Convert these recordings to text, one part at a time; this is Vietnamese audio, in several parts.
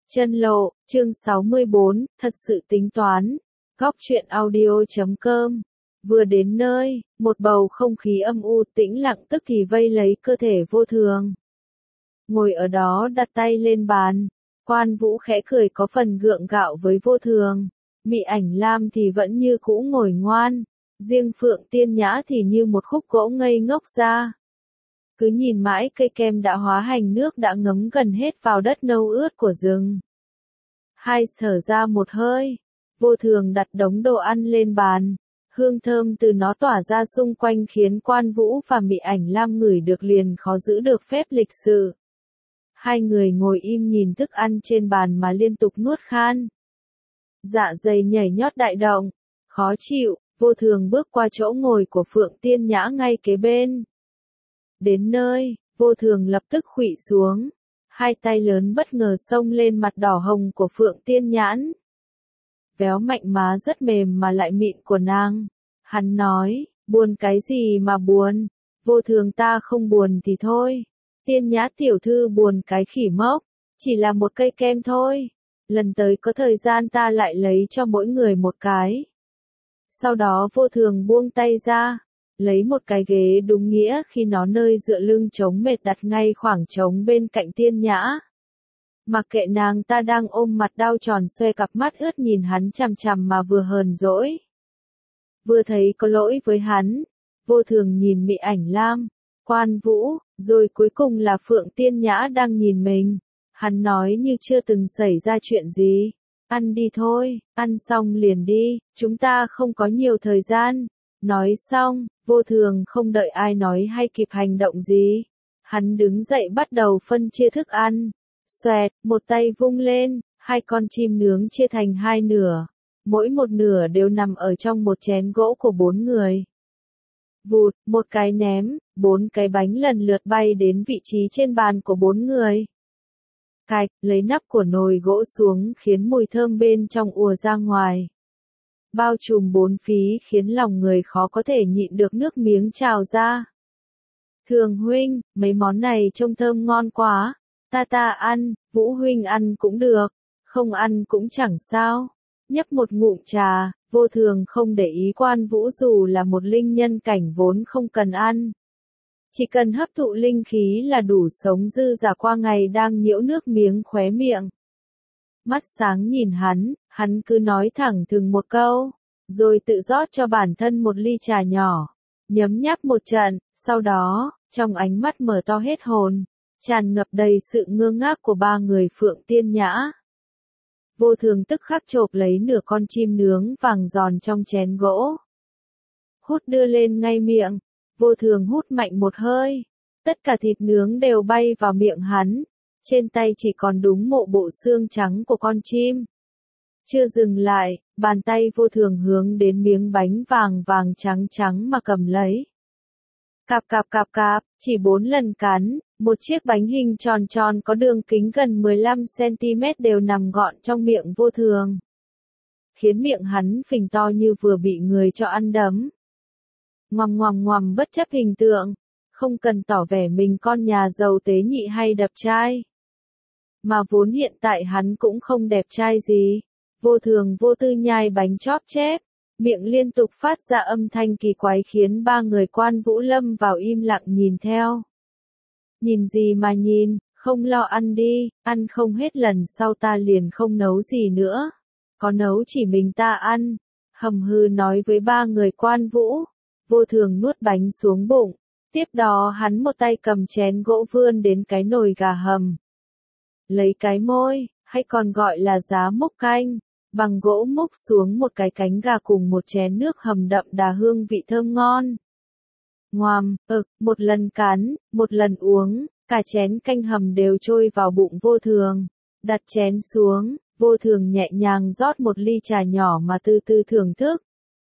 Chân lộ, chương 64, thật sự tính toán. Góc truyện audio.com. Vừa đến nơi, một bầu không khí âm u tĩnh lặng tức thì vây lấy cơ thể Vô Thường. Ngồi ở đó đặt tay lên bàn, Quan Vũ khẽ cười có phần gượng gạo với Vô Thường. Mị Ảnh Lam thì vẫn như cũ ngồi ngoan, riêng Phượng Tiên Nhã thì như một khúc gỗ ngây ngốc ra. Cứ nhìn mãi cây kem đã hóa thành nước đã ngấm gần hết vào đất nâu ướt của rừng. Hai thở ra một hơi, Vô Thường đặt đống đồ ăn lên bàn, hương thơm từ nó tỏa ra xung quanh khiến Quan Vũ và Mị Ảnh Lam ngửi được liền khó giữ được phép lịch sự. Hai người ngồi im nhìn thức ăn trên bàn mà liên tục nuốt khan. Dạ dày nhảy nhót đại động, khó chịu, Vô Thường bước qua chỗ ngồi của Phượng Tiên Nhã ngay kế bên. Đến nơi, Vô Thường lập tức khuỵu xuống, hai tay lớn bất ngờ xông lên mặt đỏ hồng của Phượng Tiên Nhãn. Véo mạnh má rất mềm mà lại mịn của nàng. Hắn nói, buồn cái gì mà buồn, Vô Thường ta không buồn thì thôi. Tiên Nhã tiểu thư buồn cái khỉ mốc, chỉ là một cây kem thôi. Lần tới có thời gian ta lại lấy cho mỗi người một cái. Sau đó Vô Thường buông tay ra, lấy một cái ghế đúng nghĩa khi nó nơi dựa lưng chống mệt đặt ngay khoảng trống bên cạnh Tiên Nhã. Mặc kệ nàng ta đang ôm mặt đau tròn xoe cặp mắt ướt nhìn hắn chằm chằm mà vừa hờn dỗi, vừa thấy có lỗi với hắn. Vô Thường nhìn Mị Ảnh Lam, Quan Vũ, rồi cuối cùng là Phượng Tiên Nhã đang nhìn mình. Hắn nói như chưa từng xảy ra chuyện gì. Ăn đi thôi, ăn xong liền đi, chúng ta không có nhiều thời gian. Nói xong, Vô Thường không đợi ai nói hay kịp hành động gì. Hắn đứng dậy bắt đầu phân chia thức ăn. Xoẹt, một tay vung lên, hai con chim nướng chia thành hai nửa. Mỗi một nửa đều nằm ở trong một chén gỗ của bốn người. Vụt, một cái ném, bốn cái bánh lần lượt bay đến vị trí trên bàn của bốn người. Cạch, lấy nắp của nồi gỗ xuống khiến mùi thơm bên trong ùa ra ngoài. Bao trùm bốn phía khiến lòng người khó có thể nhịn được nước miếng trào ra. Thường huynh, mấy món này trông thơm ngon quá. Ta ăn, Vũ huynh ăn cũng được, không ăn cũng chẳng sao. Nhấp một ngụm trà, Vô Thường không để ý Quan Vũ dù là một linh nhân cảnh vốn không cần ăn. Chỉ cần hấp thụ linh khí là đủ sống dư dả qua ngày đang nhiễu nước miếng khóe miệng. Mắt sáng nhìn hắn cứ nói thẳng thừng một câu, rồi tự rót cho bản thân một ly trà nhỏ, nhấm nháp một trận, sau đó, trong ánh mắt mở to hết hồn, tràn ngập đầy sự ngơ ngác của ba người Phượng Tiên Nhã. Vô Thường tức khắc chộp lấy nửa con chim nướng vàng giòn trong chén gỗ. Hút đưa lên ngay miệng, Vô Thường hút mạnh một hơi, tất cả thịt nướng đều bay vào miệng hắn, trên tay chỉ còn đúng mộ bộ xương trắng của con chim. Chưa dừng lại, bàn tay Vô Thường hướng đến miếng bánh vàng vàng trắng trắng mà cầm lấy. Cạp, chỉ 4 lần cắn, một chiếc bánh hình tròn tròn có đường kính gần 15 cm đều nằm gọn trong miệng Vô Thường. Khiến miệng hắn phình to như vừa bị người cho ăn đấm. Ngoằm bất chấp hình tượng, không cần tỏ vẻ mình con nhà giàu tế nhị hay đẹp trai. Mà vốn hiện tại hắn cũng không đẹp trai gì. Vô Thường vô tư nhai bánh chóp chép, miệng liên tục phát ra âm thanh kỳ quái khiến ba người Quan Vũ lâm vào im lặng nhìn theo. Nhìn gì mà nhìn, không lo ăn đi, ăn không hết lần sau ta liền không nấu gì nữa. Có nấu chỉ mình ta ăn, hầm hừ nói với ba người Quan Vũ. Vô Thường nuốt bánh xuống bụng, tiếp đó hắn một tay cầm chén gỗ vươn đến cái nồi gà hầm. Lấy cái môi, hay còn gọi là giá múc canh, bằng gỗ múc xuống một cái cánh gà cùng một chén nước hầm đậm đà hương vị thơm ngon. Ngoàm, một lần cắn, một lần uống, cả chén canh hầm đều trôi vào bụng Vô Thường. Đặt chén xuống, Vô Thường nhẹ nhàng rót một ly trà nhỏ mà từ từ thưởng thức.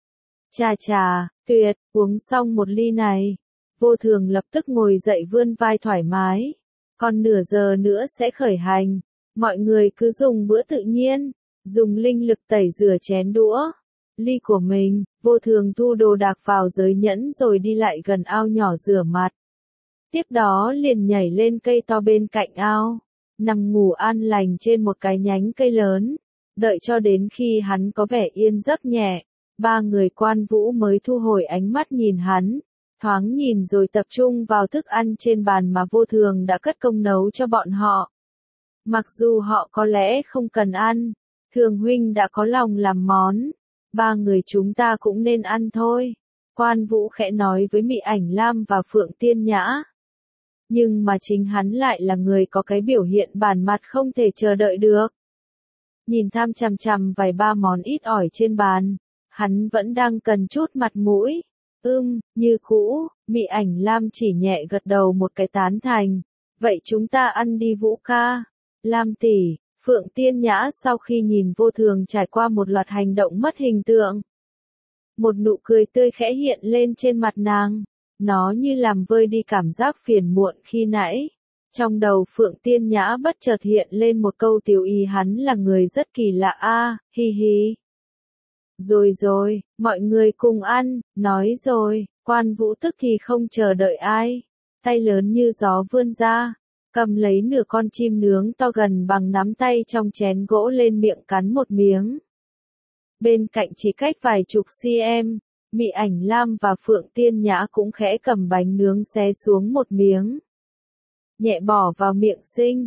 Trà, tuyệt, uống xong một ly này. Vô Thường lập tức ngồi dậy vươn vai thoải mái. Còn nửa giờ nữa sẽ khởi hành. Mọi người cứ dùng bữa tự nhiên, dùng linh lực tẩy rửa chén đũa. Ly của mình, Vô Thường thu đồ đạc vào giới nhẫn rồi đi lại gần ao nhỏ rửa mặt. Tiếp đó liền nhảy lên cây to bên cạnh ao. nằm ngủ an lành trên một cái nhánh cây lớn, đợi cho đến khi hắn có vẻ yên giấc nhẹ, ba người quan vũ mới thu hồi ánh mắt nhìn hắn, thoáng nhìn rồi tập trung vào thức ăn trên bàn mà Vô Thường đã cất công nấu cho bọn họ. Mặc dù họ có lẽ không cần ăn, Thường huynh đã có lòng làm món, ba người chúng ta cũng nên ăn thôi. Quan Vũ khẽ nói với Mị Ảnh Lam và Phượng Tiên Nhã. Nhưng mà chính hắn lại là người có cái biểu hiện bản mặt không thể chờ đợi được. Nhìn tham chằm chằm vài ba món ít ỏi trên bàn, hắn vẫn đang cần chút mặt mũi. Như cũ, Mị Ảnh Lam chỉ nhẹ gật đầu một cái tán thành. Vậy chúng ta ăn đi Vũ ca. Lam tỷ, Phượng Tiên Nhã sau khi nhìn Vô Thường trải qua một loạt hành động mất hình tượng. Một nụ cười tươi khẽ hiện lên trên mặt nàng, nó như làm vơi đi cảm giác phiền muộn khi nãy. Trong đầu Phượng Tiên Nhã bất chợt hiện lên một câu tiểu ý hắn là người rất kỳ lạ hi hi. Rồi, mọi người cùng ăn, nói rồi, Quan Vũ tức thì không chờ đợi ai. Tay lớn như gió vươn ra, cầm lấy nửa con chim nướng to gần bằng nắm tay trong chén gỗ lên miệng cắn một miếng. Bên cạnh chỉ cách vài chục cm, Mị Ảnh Lam và Phượng Tiên Nhã cũng khẽ cầm bánh nướng xé xuống một miếng. Nhẹ bỏ vào miệng Sinh,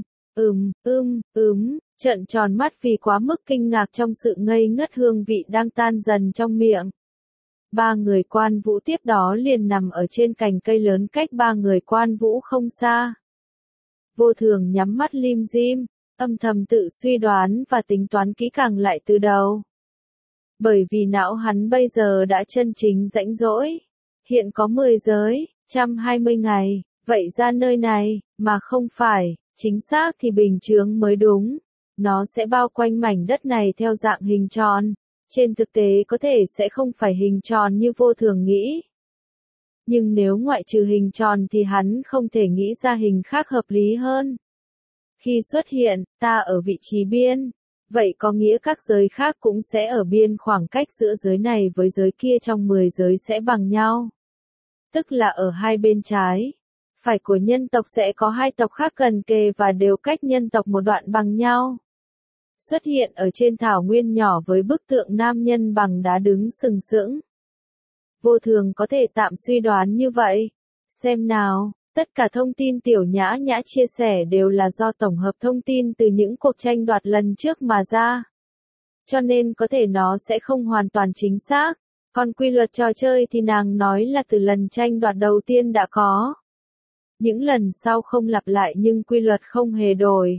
trợn tròn mắt vì quá mức kinh ngạc trong sự ngây ngất hương vị đang tan dần trong miệng. Ba người Quan Vũ tiếp đó liền nằm ở trên cành cây lớn cách ba người Quan Vũ không xa. Vô Thường nhắm mắt lim dim, âm thầm tự suy đoán và tính toán kỹ càng lại từ đầu. Bởi vì não hắn bây giờ đã chân chính rãnh rỗi. Hiện có 10 giới, 120 ngày, vậy ra nơi này, mà không phải, chính xác thì bình chướng mới đúng. Nó sẽ bao quanh mảnh đất này theo dạng hình tròn. Trên thực tế có thể sẽ không phải hình tròn như Vô Thường nghĩ. Nhưng nếu ngoại trừ hình tròn thì hắn không thể nghĩ ra hình khác hợp lý hơn. Khi xuất hiện, ta ở vị trí biên. Vậy có nghĩa các giới khác cũng sẽ ở biên, khoảng cách giữa giới này với giới kia trong 10 giới sẽ bằng nhau. Tức là ở hai bên trái, phải của nhân tộc sẽ có hai tộc khác gần kề và đều cách nhân tộc một đoạn bằng nhau. Xuất hiện ở trên thảo nguyên nhỏ với bức tượng nam nhân bằng đá đứng sừng sững. Vô Thường có thể tạm suy đoán như vậy. Xem nào, tất cả thông tin Tiểu Nhã Nhã chia sẻ đều là do tổng hợp thông tin từ những cuộc tranh đoạt lần trước mà ra. Cho nên có thể nó sẽ không hoàn toàn chính xác. Còn quy luật trò chơi thì nàng nói là từ lần tranh đoạt đầu tiên đã có. Những lần sau không lặp lại nhưng quy luật không hề đổi.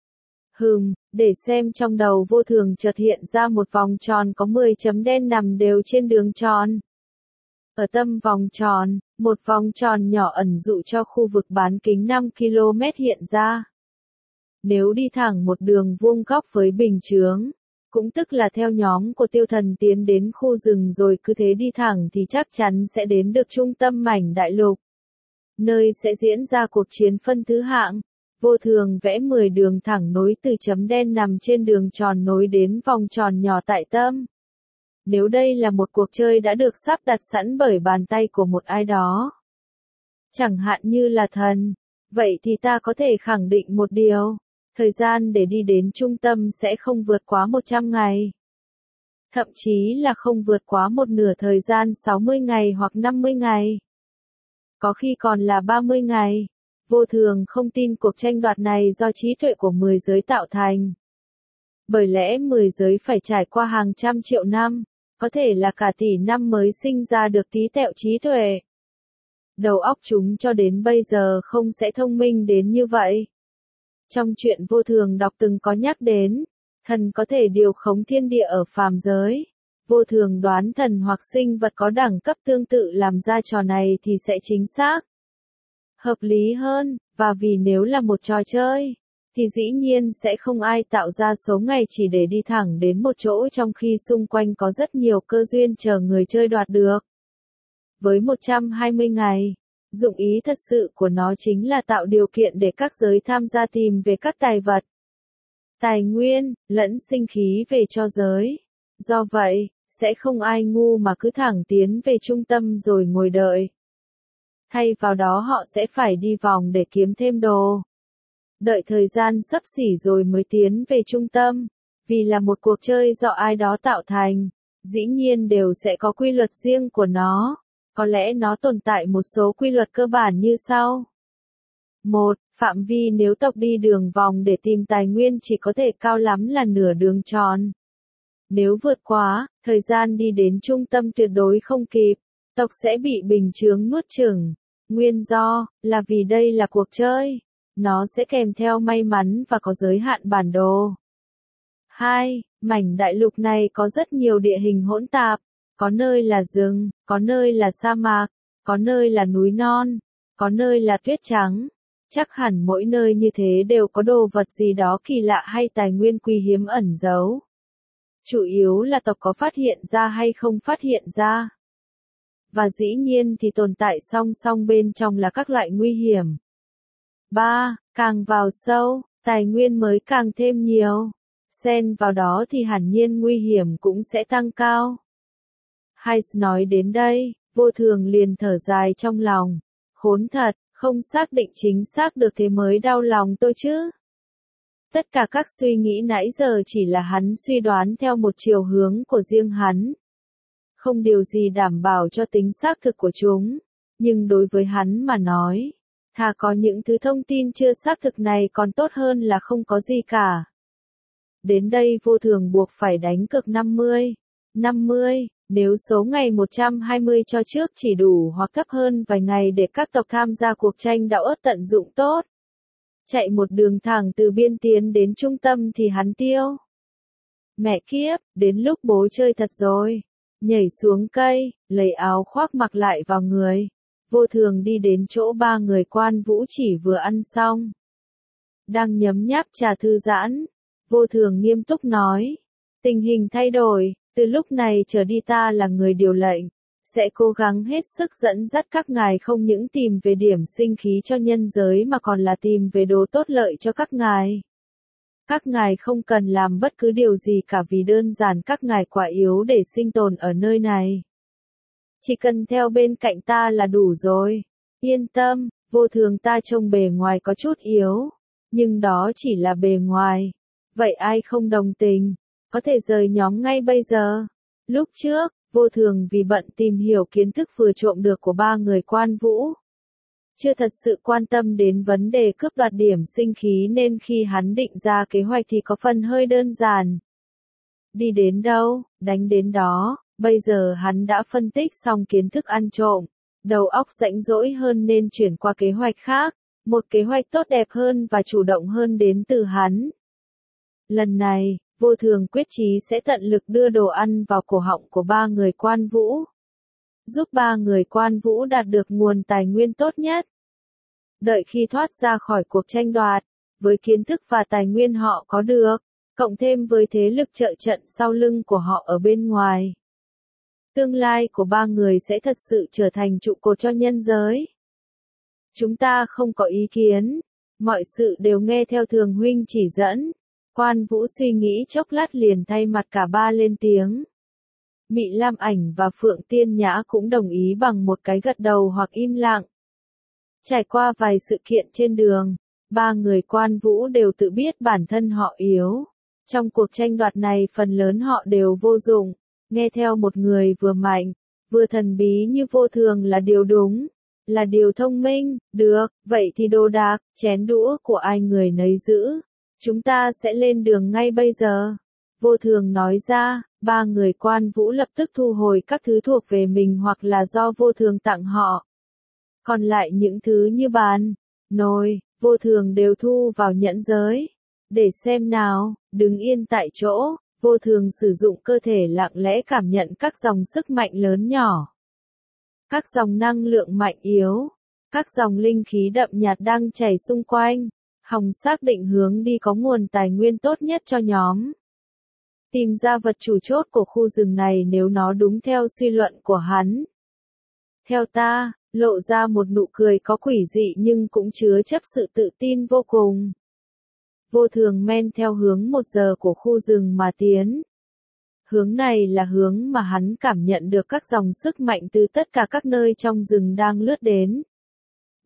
Để xem trong đầu Vô Thường chợt hiện ra một vòng tròn có 10 chấm đen nằm đều trên đường tròn. Ở tâm vòng tròn, một vòng tròn nhỏ ẩn dụ cho khu vực bán kính 5 km hiện ra. Nếu đi thẳng một đường vuông góc với bình chướng, cũng tức là theo nhóm của Tiêu Thần tiến đến khu rừng rồi cứ thế đi thẳng thì chắc chắn sẽ đến được trung tâm mảnh đại lục. Nơi sẽ diễn ra cuộc chiến phân thứ hạng. Vô Thường vẽ 10 đường thẳng nối từ chấm đen nằm trên đường tròn nối đến vòng tròn nhỏ tại tâm. Nếu đây là một cuộc chơi đã được sắp đặt sẵn bởi bàn tay của một ai đó, chẳng hạn như là thần, vậy thì ta có thể khẳng định một điều, thời gian để đi đến trung tâm sẽ không vượt quá 100 ngày. Thậm chí là không vượt quá một nửa thời gian 60 ngày hoặc 50 ngày. Có khi còn là 30 ngày. Vô Thường không tin cuộc tranh đoạt này do trí tuệ của 10 giới tạo thành. Bởi lẽ 10 giới phải trải qua hàng trăm triệu năm, có thể là cả tỷ năm mới sinh ra được tí tẹo trí tuệ. Đầu óc chúng cho đến bây giờ không sẽ thông minh đến như vậy. Trong truyện Vô Thường đọc từng có nhắc đến, thần có thể điều khống thiên địa ở phàm giới. Vô Thường đoán thần hoặc sinh vật có đẳng cấp tương tự làm ra trò này thì sẽ chính xác, hợp lý hơn, và vì nếu là một trò chơi, thì dĩ nhiên sẽ không ai tạo ra số ngày chỉ để đi thẳng đến một chỗ trong khi xung quanh có rất nhiều cơ duyên chờ người chơi đoạt được. Với 120 ngày, dụng ý thật sự của nó chính là tạo điều kiện để các giới tham gia tìm về các tài vật, tài nguyên, lẫn sinh khí về cho giới. Do vậy, sẽ không ai ngu mà cứ thẳng tiến về trung tâm rồi ngồi đợi. Thay vào đó họ sẽ phải đi vòng để kiếm thêm đồ. Đợi thời gian sắp xỉ rồi mới tiến về trung tâm, vì là một cuộc chơi do ai đó tạo thành, dĩ nhiên đều sẽ có quy luật riêng của nó, có lẽ nó tồn tại một số quy luật cơ bản như sau. 1. Phạm vi nếu tộc đi đường vòng để tìm tài nguyên chỉ có thể cao lắm là nửa đường tròn. Nếu vượt quá, thời gian đi đến trung tâm tuyệt đối không kịp, tộc sẽ bị bình chướng nuốt chửng. Nguyên do, là vì đây là cuộc chơi. Nó sẽ kèm theo may mắn và có giới hạn bản đồ. 2. Mảnh đại lục này có rất nhiều địa hình hỗn tạp. Có nơi là rừng, có nơi là sa mạc, có nơi là núi non, có nơi là tuyết trắng. Chắc hẳn mỗi nơi như thế đều có đồ vật gì đó kỳ lạ hay tài nguyên quý hiếm ẩn giấu. Chủ yếu là tộc có phát hiện ra hay không phát hiện ra. Và dĩ nhiên thì tồn tại song song bên trong là các loại nguy hiểm. 3. Càng vào sâu, tài nguyên mới càng thêm nhiều. Xen vào đó thì hẳn nhiên nguy hiểm cũng sẽ tăng cao. Hay nói đến đây, Vô Thường liền thở dài trong lòng. Khốn thật, không xác định chính xác được thế mới đau lòng tôi chứ. Tất cả các suy nghĩ nãy giờ chỉ là hắn suy đoán theo một chiều hướng của riêng hắn. Không điều gì đảm bảo cho tính xác thực của chúng. Nhưng đối với hắn mà nói, thà có những thứ thông tin chưa xác thực này còn tốt hơn là không có gì cả. Đến đây Vô Thường buộc phải đánh cược 50. 50, nếu số ngày 120 cho trước chỉ đủ hoặc thấp hơn vài ngày để các tộc tham gia cuộc tranh đạo ớt tận dụng tốt. Chạy một đường thẳng từ biên tiến đến trung tâm thì hắn tiêu. Mẹ kiếp, đến lúc bố chơi thật rồi. Nhảy xuống cây, lấy áo khoác mặc lại vào người. Vô Thường đi đến chỗ ba người Quan Vũ Chỉ vừa ăn xong. Đang nhấm nháp trà thư giãn. Vô Thường nghiêm túc nói. Tình hình thay đổi, từ lúc này trở đi ta là người điều lệnh. Sẽ cố gắng hết sức dẫn dắt các ngài không những tìm về điểm sinh khí cho nhân giới mà còn là tìm về đồ tốt lợi cho các ngài. Các ngài không cần làm bất cứ điều gì cả vì đơn giản các ngài quá yếu để sinh tồn ở nơi này. Chỉ cần theo bên cạnh ta là đủ rồi. Yên tâm, Vô Thường ta trông bề ngoài có chút yếu. Nhưng đó chỉ là bề ngoài. Vậy ai không đồng tình? Có thể rời nhóm ngay bây giờ. Lúc trước, Vô Thường vì bận tìm hiểu kiến thức vừa trộm được của ba người Quan Vũ. Chưa thật sự quan tâm đến vấn đề cướp đoạt điểm sinh khí nên khi hắn định ra kế hoạch thì có phần hơi đơn giản. Đi đến đâu, đánh đến đó, bây giờ hắn đã phân tích xong kiến thức ăn trộm. Đầu óc rãnh rỗi hơn nên chuyển qua kế hoạch khác, một kế hoạch tốt đẹp hơn và chủ động hơn đến từ hắn. Lần này, Vô Thường quyết chí sẽ tận lực đưa đồ ăn vào cổ họng của ba người Quan Vũ. Giúp ba người Quan Vũ đạt được nguồn tài nguyên tốt nhất. Đợi khi thoát ra khỏi cuộc tranh đoạt, với kiến thức và tài nguyên họ có được, cộng thêm với thế lực trợ trận sau lưng của họ ở bên ngoài. Tương lai của ba người sẽ thật sự trở thành trụ cột cho nhân giới. Chúng ta không có ý kiến, mọi sự đều nghe theo Thường huynh chỉ dẫn. Quan Vũ suy nghĩ chốc lát liền thay mặt cả ba lên tiếng. Mị Lam Ảnh và Phượng Tiên Nhã cũng đồng ý bằng một cái gật đầu hoặc im lặng. Trải qua vài sự kiện trên đường, ba người Quan Vũ đều tự biết bản thân họ yếu. Trong cuộc tranh đoạt này phần lớn họ đều vô dụng, nghe theo một người vừa mạnh, vừa thần bí như Vô Thường là điều đúng, là điều thông minh. Được, vậy thì đồ đạc, chén đũa của ai người nấy giữ. Chúng ta sẽ lên đường ngay bây giờ. Vô Thường nói ra, ba người Quan Vũ lập tức thu hồi các thứ thuộc về mình hoặc là do Vô Thường tặng họ. Còn lại những thứ như bàn, nồi, Vô Thường đều thu vào nhẫn giới. Để xem nào, đứng yên tại chỗ, Vô Thường sử dụng cơ thể lặng lẽ cảm nhận các dòng sức mạnh lớn nhỏ. Các dòng năng lượng mạnh yếu, các dòng linh khí đậm nhạt đang chảy xung quanh. Hòng xác định hướng đi có nguồn tài nguyên tốt nhất cho nhóm. Tìm ra vật chủ chốt của khu rừng này nếu nó đúng theo suy luận của hắn. Theo ta, lộ ra một nụ cười có quỷ dị nhưng cũng chứa chấp sự tự tin vô cùng. Vô Thường men theo hướng 1 giờ của khu rừng mà tiến. Hướng này là hướng mà hắn cảm nhận được các dòng sức mạnh từ tất cả các nơi trong rừng đang lướt đến.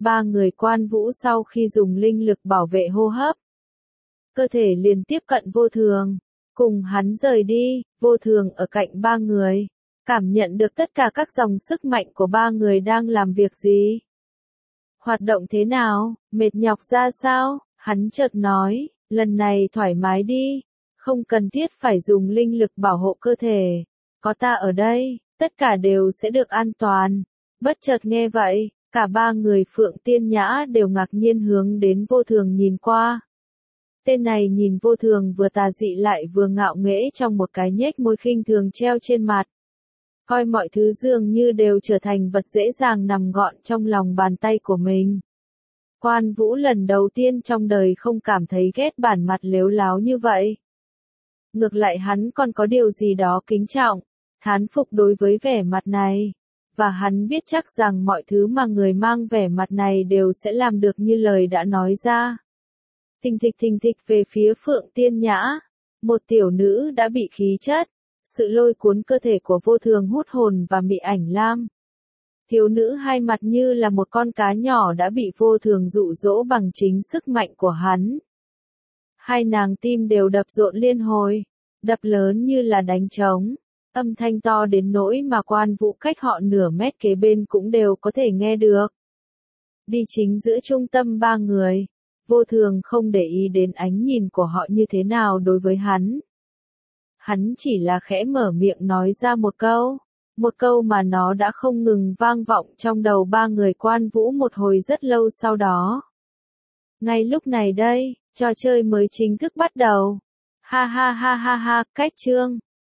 ba người Quan Vũ sau khi dùng linh lực bảo vệ hô hấp, cơ thể liền tiếp cận Vô Thường. Cùng hắn rời đi, Vô Thường ở cạnh ba người, cảm nhận được tất cả các dòng sức mạnh của ba người đang làm việc gì. Hoạt động thế nào, mệt nhọc ra sao, hắn chợt nói, lần này thoải mái đi, không cần thiết phải dùng linh lực bảo hộ cơ thể, có ta ở đây, tất cả đều sẽ được an toàn. Bất chợt nghe vậy, cả ba người Phượng Tiên Nhã đều ngạc nhiên hướng đến Vô Thường nhìn qua. Tên này nhìn Vô Thường vừa tà dị lại vừa ngạo nghễ trong một cái nhếch môi khinh thường treo trên mặt. Coi mọi thứ dường như đều trở thành vật dễ dàng nằm gọn trong lòng bàn tay của mình. Quan Vũ lần đầu tiên trong đời không cảm thấy ghét bản mặt lếu láo như vậy. Ngược lại hắn còn có điều gì đó kính trọng, thán phục đối với vẻ mặt này. Và hắn biết chắc rằng mọi thứ mà người mang vẻ mặt này đều sẽ làm được như lời đã nói ra. Thình thịch về phía Phượng Tiên Nhã. Một tiểu nữ đã bị khí chất, sự lôi cuốn cơ thể của Vô Thường hút hồn và mị ảnh lam. Thiếu nữ hai mặt như là một con cá nhỏ đã bị Vô Thường dụ dỗ bằng chính sức mạnh của hắn. Hai nàng tim đều đập rộn liên hồi, đập lớn như là đánh trống, âm thanh to đến nỗi mà Quan Vũ cách họ nửa mét kế bên cũng đều có thể nghe được. Đi chính giữa trung tâm ba người, Vô Thường không để ý đến ánh nhìn của họ như thế nào đối với hắn. Hắn chỉ là khẽ mở miệng nói ra một câu mà nó đã không ngừng vang vọng trong đầu ba người Quan Vũ một hồi rất lâu sau đó. Ngay lúc này đây, trò chơi mới chính thức bắt đầu. Ha ha ha ha ha, cách chương.